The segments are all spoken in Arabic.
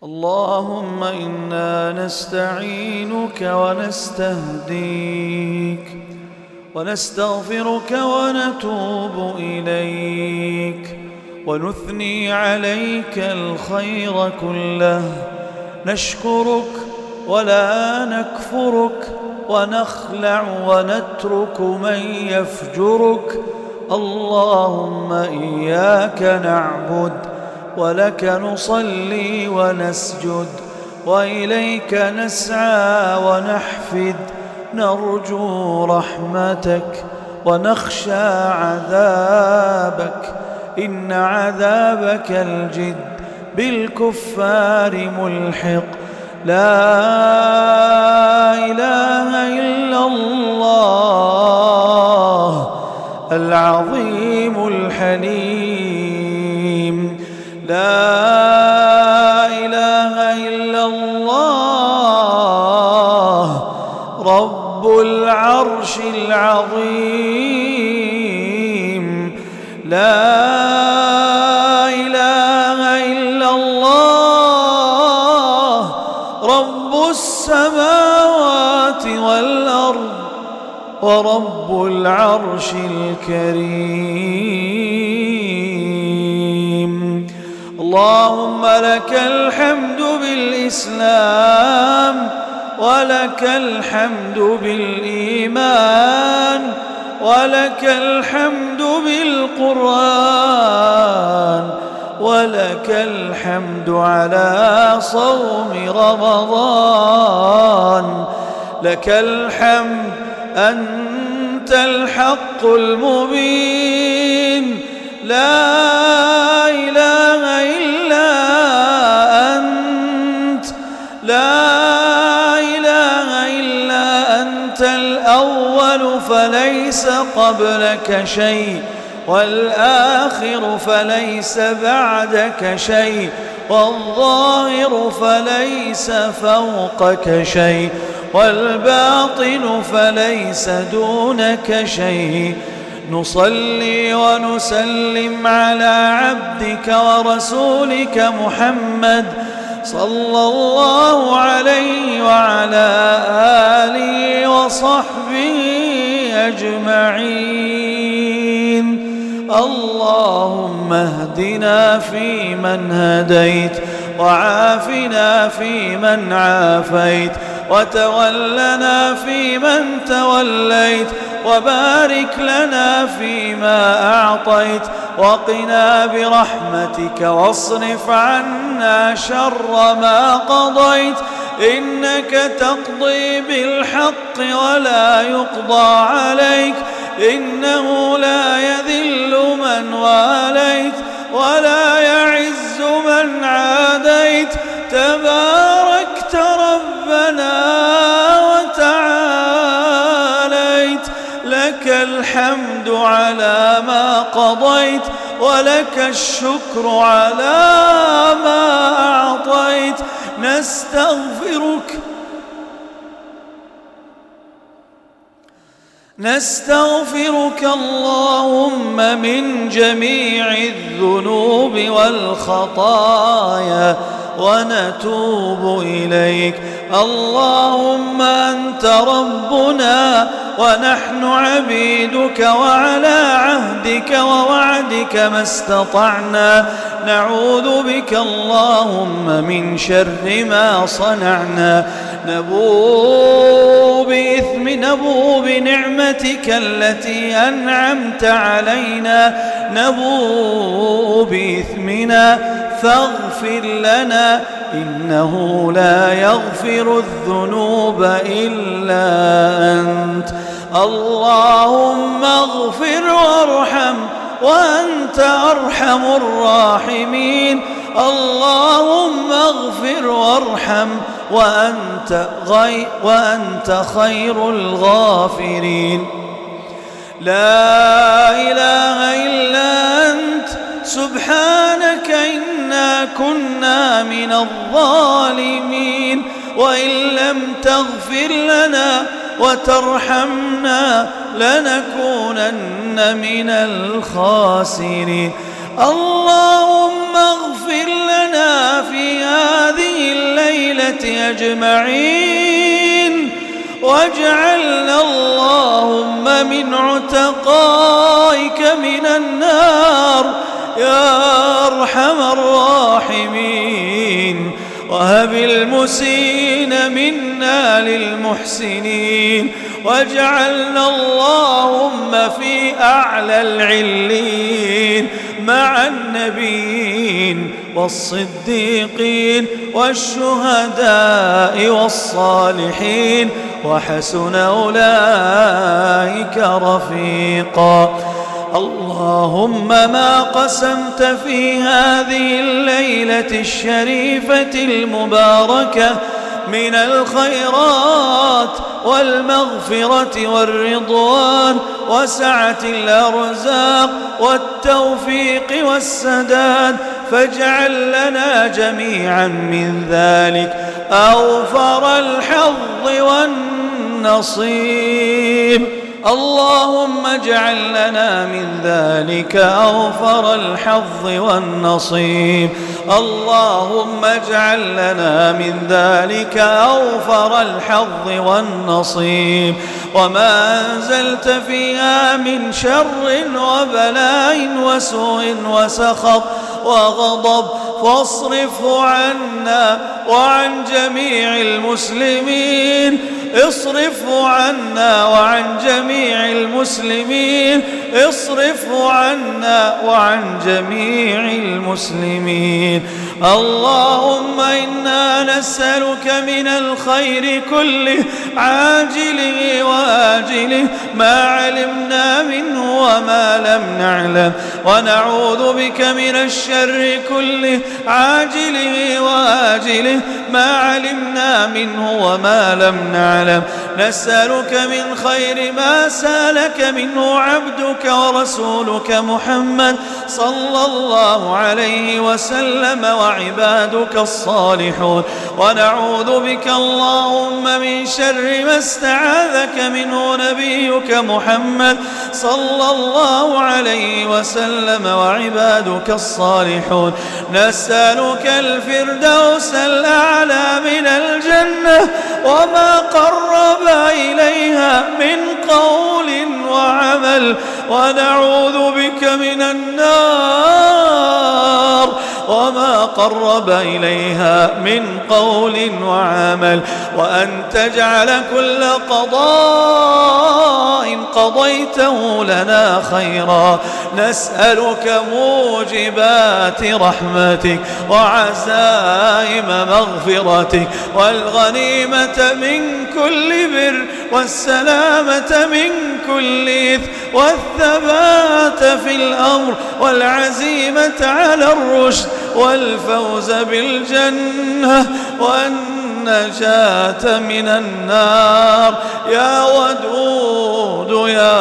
اللهم إنا نستعينك ونستهديك ونستغفرك ونتوب إليك ونثني عليك الخير كله، نشكرك ولا نكفرك، ونخلع ونترك من يفجرك. اللهم إياك نعبد ولك نصلي ونسجد، وإليك نسعى ونحفد، نرجو رحمتك ونخشى عذابك، إن عذابك الجد بالكفار ملحق. لا إله إلا الله العظيم الحليم، لا إله إلا الله رب العرش العظيم، لا إله إلا الله رب السماوات والأرض ورب العرش الكريم. اللهم لك الحمد بالإسلام، ولك الحمد بالإيمان، ولك الحمد بالقرآن، ولك الحمد على صوم رمضان. لك الحمد أنت الحق المبين، لا إله إلا أنت، لا إله إلا أنت الأول فليس قبلك شيء، والآخر فليس بعدك شيء، والظاهر فليس فوقك شيء، والباطن فليس دونك شيء. نصلي ونسلم على عبدك ورسولك محمد صلى الله عليه وعلى آله وصحبه أجمعين. اللهم اهدنا فيمن هديت، وعافنا فيمن عافيت، وتولنا فيمن توليت، وبارك لنا فيما أعطيت، وقنا برحمتك واصرف عنا شر ما قضيت. إنك تقضي بالحق ولا يقضى عليك، إنه لا يذل من واليت ولا يعز من عاديت. تباركت ربنا وتعاليت، لك الحمد على ما قضيت، ولك الشكر على ما أعطيت. نستغفرك اللهم من جميع الذنوب والخطايا، ونتوب إليك. اللهم أنت ربنا ونحن عبيدك، وعلى عهدك ووعدك ما استطعنا. نعوذ بك اللهم من شر ما صنعنا، نبوء بنعمتك التي أنعمت علينا، نبوء بإثمنا فاغفر لنا، إنه لا يغفر الذنوب إلا أنت. اللهم اغفر وارحم وأنت أرحم الراحمين. اللهم اغفر وارحم وأنت خير الغافرين. لا إله إلا أنت سبحانك إنا كنا من الظالمين، وإن لم تغفر لنا وترحمنا لنكونن من الخاسرين. اللهم اغفر لنا في هذه الليلة أجمعين، واجعلنا اللهم من عتقائك من النار يا أرحم الراحمين. وهب المسيء منا للمحسنين، واجعلنا اللهم في أعلى العلين مع النبيين والصديقين والشهداء والصالحين، وحسن أولئك رفيقا. اللهم ما قسمت في هذه الليلة الشريفة المباركة من الخيرات والمغفرة والرضوان وسعة الأرزاق والتوفيق والسداد، فاجعل لنا جميعا من ذلك أوفر الحظ والنصيب. اللهم اجعل لنا من ذلك أوفر الحظ والنصيب. اللهم اجعل لنا من ذلك أوفر الحظ والنصيب. وما أنزلت فيها من شر وبلاء وسوء وسخط وغضب فاصرفه عنا وعن جميع المسلمين، اصرفه عنا وعن جميع المسلمين، اصرفه عنا وعن جميع المسلمين. اللهم إنا نسألك من الخير كله عاجله وآجله ما علمنا منه وما لم نعلم، ونعوذ بك من الشر كله عاجله وآجله ما علمنا منه وما لم نعلم. نسألك من خير ما سألك منه عبدك ورسولك محمد صلى الله عليه وسلم وعبادك الصالحون، ونعوذ بك اللهم من شر ما استعاذك منه نبيك محمد صلى الله عليه وسلم وعبادك الصالحون. نسألك الفردوس الأعلى من الجنة وما قرب إليها من قول وعمل، ونعوذ بك من النار وما قرب إليها من قول وعمل، وأن تجعل كل قضاء قضيته لنا خيرا. نسألك موجبات رحمتك وعزائم مغفرتك والغنيمة من كل بر والسلامة من كل إثم والثبات في الأمر والعزيمة على الرشد والفوز بالجنة والنجاة من النار يا ودود يا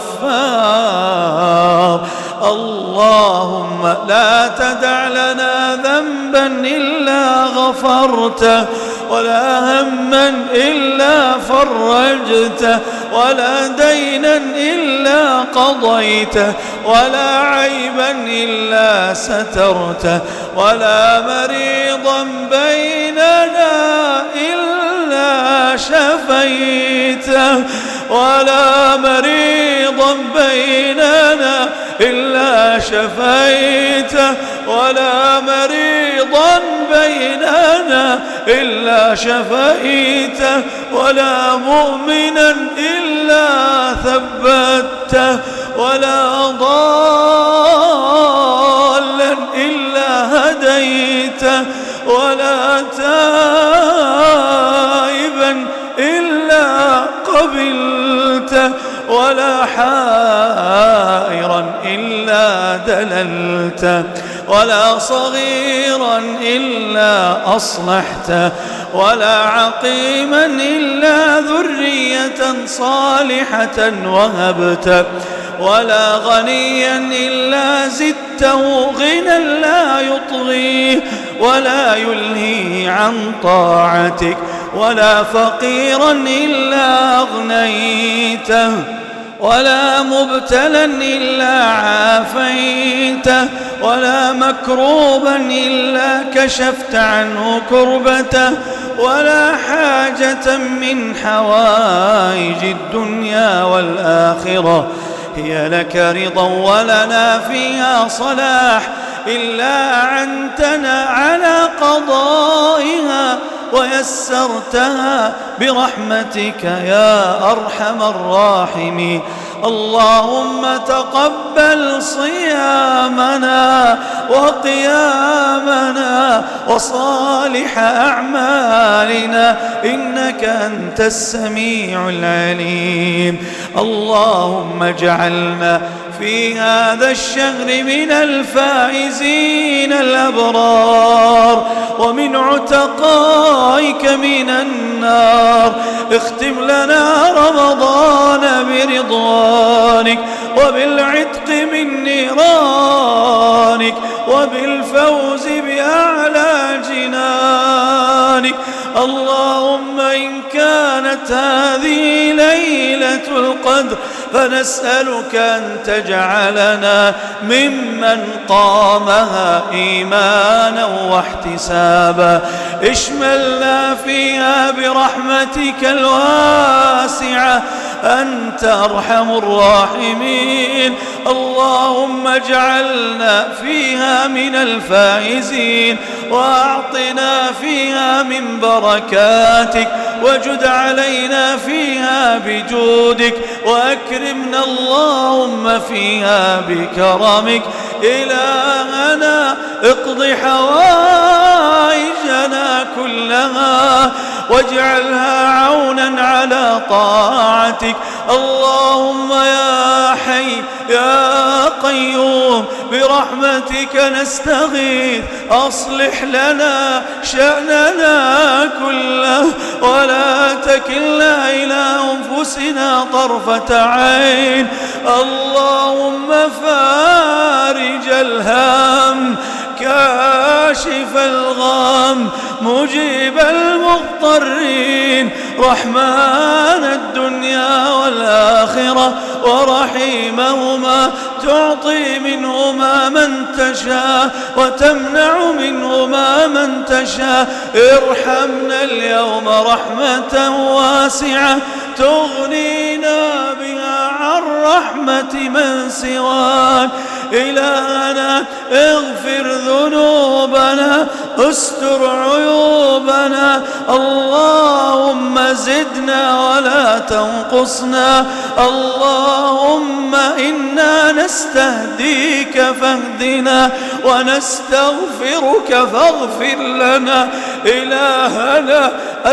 غفار. اللهم لا تدع لنا ذنبا إلا غفرته، ولا هما إلا فرجته، ولا دينا إلا قضيته، ولا عيبا إلا سترته، ولا مريضا بيننا إلا شفيته، ولا مريضا بيننا إلا شفيته، ولا مريضا بيننا إلا شفيته، ولا مؤمنا إلا ثبته، ولا ضالا إلا هديته، ولا تائبا إلا قبلته، ولا حائرا إلا دللته، ولا صغيرا إلا أصلحته، ولا عقيما إلا ذرية صالحة وهبته، ولا غنيا إلا زدته غنى لا يطغيه ولا يلهيه عن طاعتك، ولا فقيرا إلا أغنيته، ولا مبتلا إلا عافيته، ولا مكروبا إلا كشفت عنه كربته، ولا حاجة من حوائج الدنيا والآخرة هي لك رضا ولنا فيها صلاح إلا أعنتنا على قضائها ويسرتها برحمتك يا أرحم الراحمين. اللهم تقبل صيامنا وقيامنا وصالح أعمالنا إنك أنت السميع العليم. اللهم اجعلنا في هذا الشهر من الفائزين الأبرار ومن عتقائك من النار. اختم لنا رمضان برضوانك وبالعتق من نيرانك وبالفوز بأعلى جنانك. اللهم إن كانت هذه ليلة القدر فنسألك أن تجعلنا ممن قامها إيمانا واحتسابا. اشملنا فيها برحمتك الواسعة أنت أرحم الراحمين. اللهم اجعلنا فيها من الفائزين وأعطنا فيها من بركاتك وجد علينا فيها بجودك وأكرمنا اللهم فيها بكرمك. إلهنا اقض حوائجنا كلها واجعلها عونا على طاعتك. اللهم يا حي يا قيوم برحمتك نستغيث أصلح لنا شأننا كله ولا تكلنا إلى أنفسنا طرفة عين. اللهم فارج الهم كاشف الغم مجيب المضطرين رحمن الدنيا والآخرة ورحيمهما تعطي منهما من تشاء وتمنع منهما من تشاء. ارحمنا اليوم رحمة واسعة تغنينا بها عن رحمة من سواك. إلهنا اغفر ذنوبنا استر عيوبنا. اللهم زدنا ولا تنقصنا. اللهم إنا نستهديك فاهدنا ونستغفرك فاغفر لنا. إلهنا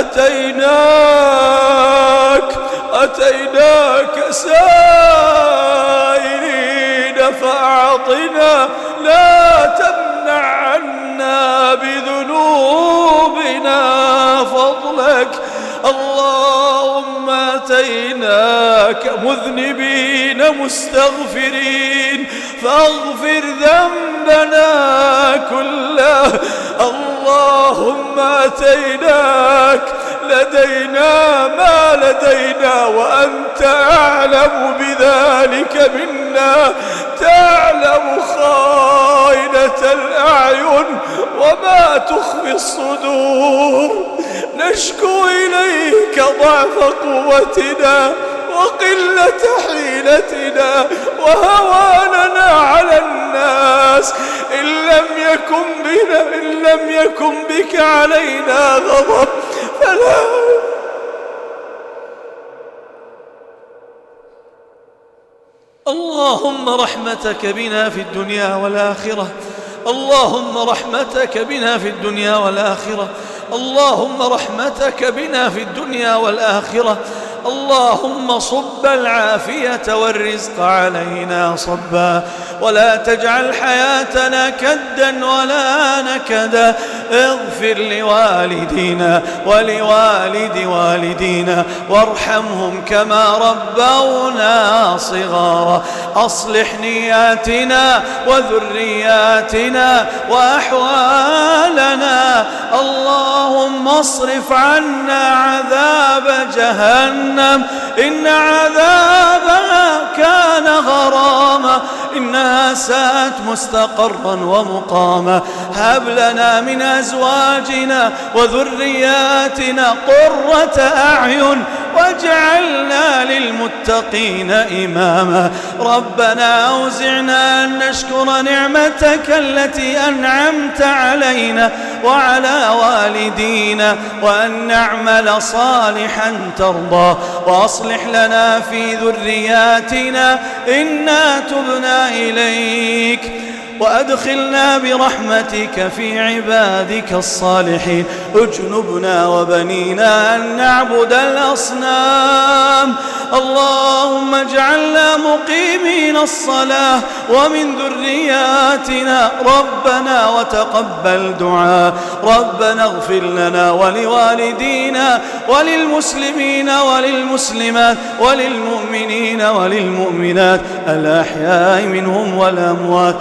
أتيناك سائلين فأعطنا لا تمنع عنا بذنوبنا فضلك. اللهم أتيناك مذنبين مستغفرين فاغفر ذنبنا كله. اللهم أتيناك لدينا ما لدينا وأنت أعلم بذلك منا. تعلم خائنة الأعين وما تخفي الصدور. نشكو إليك ضعف قوتنا وقلة حيلتنا وهواننا على الناس. إن لم يكن بك علينا غضب فلا. اللهم رحمتك بنا في الدنيا والآخرة. اللهم رحمتك بنا في الدنيا والآخرة. اللهم رحمتك بنا في الدنيا والآخرة. اللهم صب العافية والرزق علينا صبا ولا تجعل حياتنا كدا ولا نكدا. اغفر لوالدينا ولوالد والدينا وارحمهم كما ربونا صغارا. أصلح نياتنا وذرياتنا وأحوالنا. اللهم اصرف عنا عذاب جهنم إن عذابها كان غراما إنها ساءت مستقرا ومقاما. هب لنا من أزواجنا وذرياتنا قرة أعين واجعلنا للمتقين إماما. ربنا أوزعنا أن نشكر نعمتك التي أنعمت علينا وعلى والدينا وأن نعمل صالحا ترضى، وأصلح لنا في ذرياتنا إنا تبنا إليك، وأدخلنا برحمتك في عبادك الصالحين. اجنبنا وبنينا أن نعبد الأصنام. اللهم اجعلنا مقيمين الصلاة ومن ذرياتنا ربنا وتقبل دعاء. ربنا اغفر لنا ولوالدينا وللمسلمين وللمسلمات وللمؤمنين وللمؤمنات الأحياء منهم والأموات.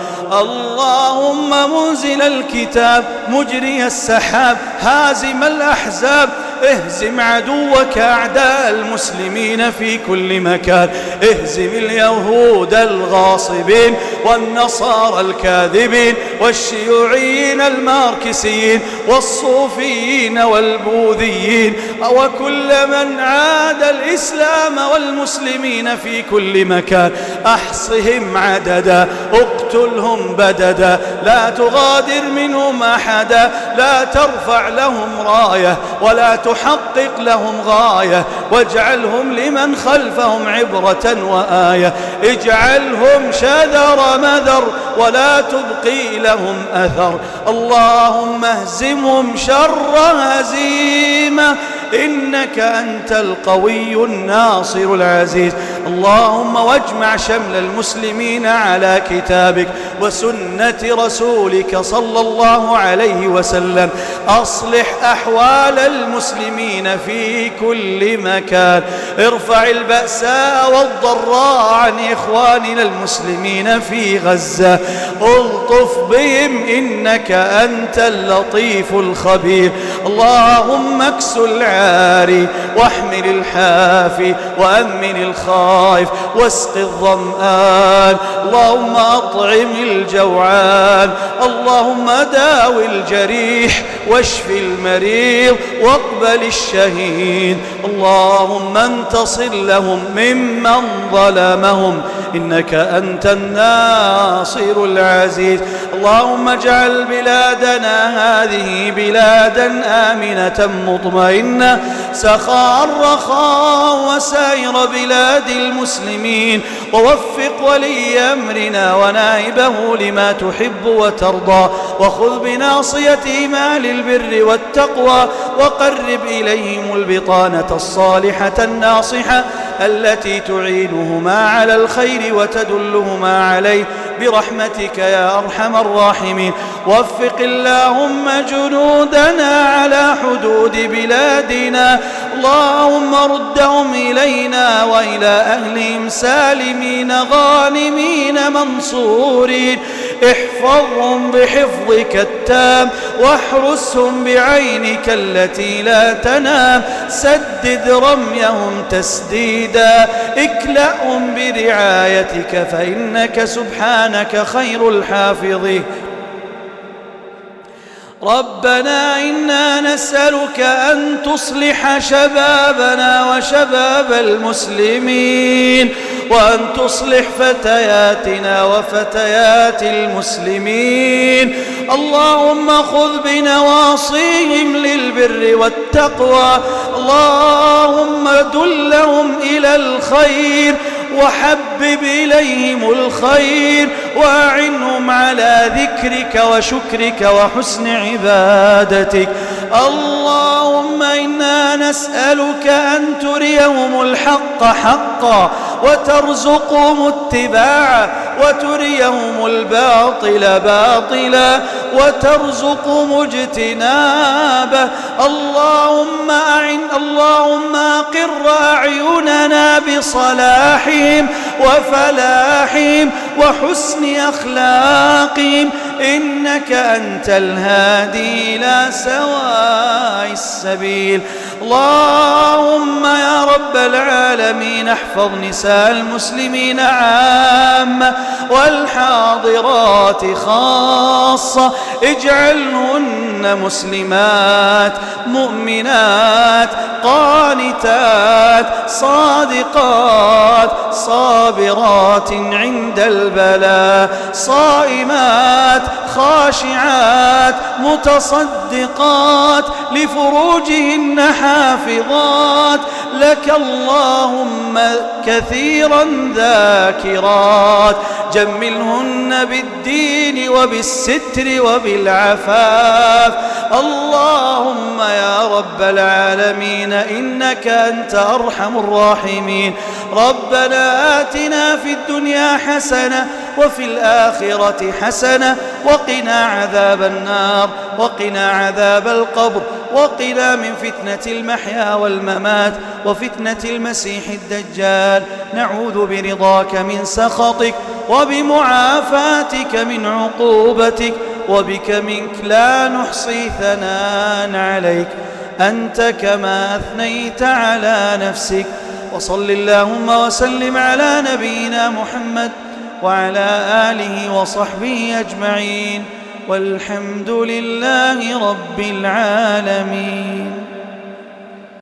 اللهم منزل الكتاب مجري السحاب هازم الأحزاب اهزم عدوك أعداء المسلمين في كل مكان. اهزم اليهود الغاصبين والنصارى الكاذبين والشيوعيين الماركسيين والصوفيين والبوذيين وكل من عاد الإسلام والمسلمين في كل مكان. احصهم عددا اقتلهم بددا لا تغادر منهم أحدا. لا ترفع لهم راية ولا تحقق لهم غاية، واجعلهم لمن خلفهم عبرة وآية. اجعلهم شذر مذر ولا تبقي لهم أثر. اللهم اهزمهم شر هزيمة إنك أنت القوي الناصر العزيز. اللهم واجمع شمل المسلمين على كتابك وسنة رسولك صلى الله عليه وسلم. أصلح أحوال المسلمين في كل مكان. ارفع البأساء والضراء عن إخواننا المسلمين في غزة. الطف بهم إنك أنت اللطيف الخبير. اللهم اكسو العاري واحمل الحافي وأمن الخائف واسق الظمآن. اللهم أطعم الجوعان. اللهم داوي الجريح واشف المريض واقبل الشهيد. اللهم انتصر لهم ممن ظلمهم إنك أنت الناصر العزيز. اللهم اجعل بلادنا هذه بلادا آمنة مطمئنة سخاء رخاء وسائر بلاد المسلمين. ووفق ولي أمرنا ونائبه لما تحب وترضى، وخذ بناصيتهما للبر والتقوى، وقرب إليهم البطانة الصالحة الناصحة التي تعينهما على الخير وتدلهما عليه برحمتك يا أرحم الراحمين. وفق اللهم جنودنا على حدود بلادنا. اللهم ردهم إلينا وإلى أهلهم سالمين غانمين منصورين. احفظهم بحفظك التام واحرسهم بعينك التي لا تنام. سدد رميهم تسديدا. اكلأهم برعايتك فإنك سبحانك خير الحافظين. ربنا إنا نسألك أن تصلح شبابنا وشباب المسلمين، وأن تصلح فتياتنا وفتيات المسلمين. اللهم خذ بنواصيهم للبر والتقوى. اللهم دلهم إلى الخير وحبب إليهم الخير وأعنهم على ذكرك وشكرك وحسن عبادتك. اللهم إنا نسألك أن تريهم الحق حقا وترزقهم اتباعه، وتريهم الباطل باطلا وترزقهم اجتنابه. اللهم أقر أعيننا بصلاحهم وفلاحهم وحسن أخلاقهم إنك أنت الهادي إلى سواء السبيل. اللهم يا رب العالمين احفظ نساء المسلمين عامة والحاضرات خاصة، اجعلهن مسلمات مؤمنات قانتات صادقات صابرات عند البلاء، صائمات خاشعات متصدقات لفروجهن حافظات لك اللهم كثيرا ذاكرات، جملهن بالدين وبالستر وبالعفاف. اللهم يا رب العالمين إنك أنت أرحم الراحمين. ربنا آتنا في الدنيا حسنة وفي الآخرة حسنة وقنا عذاب النار وقنا عذاب القبر وقنا من فتنة المحيا والممات وفتنة المسيح الدجال. نعوذ برضاك من سخطك وبمعافاتك من عقوبتك، وبك منك لا نحصي ثناء عليك أنت كما أثنيت على نفسك. وصل اللهم وسلم على نبينا محمد وعلى آله وصحبه أجمعين، والحمد لله رب العالمين.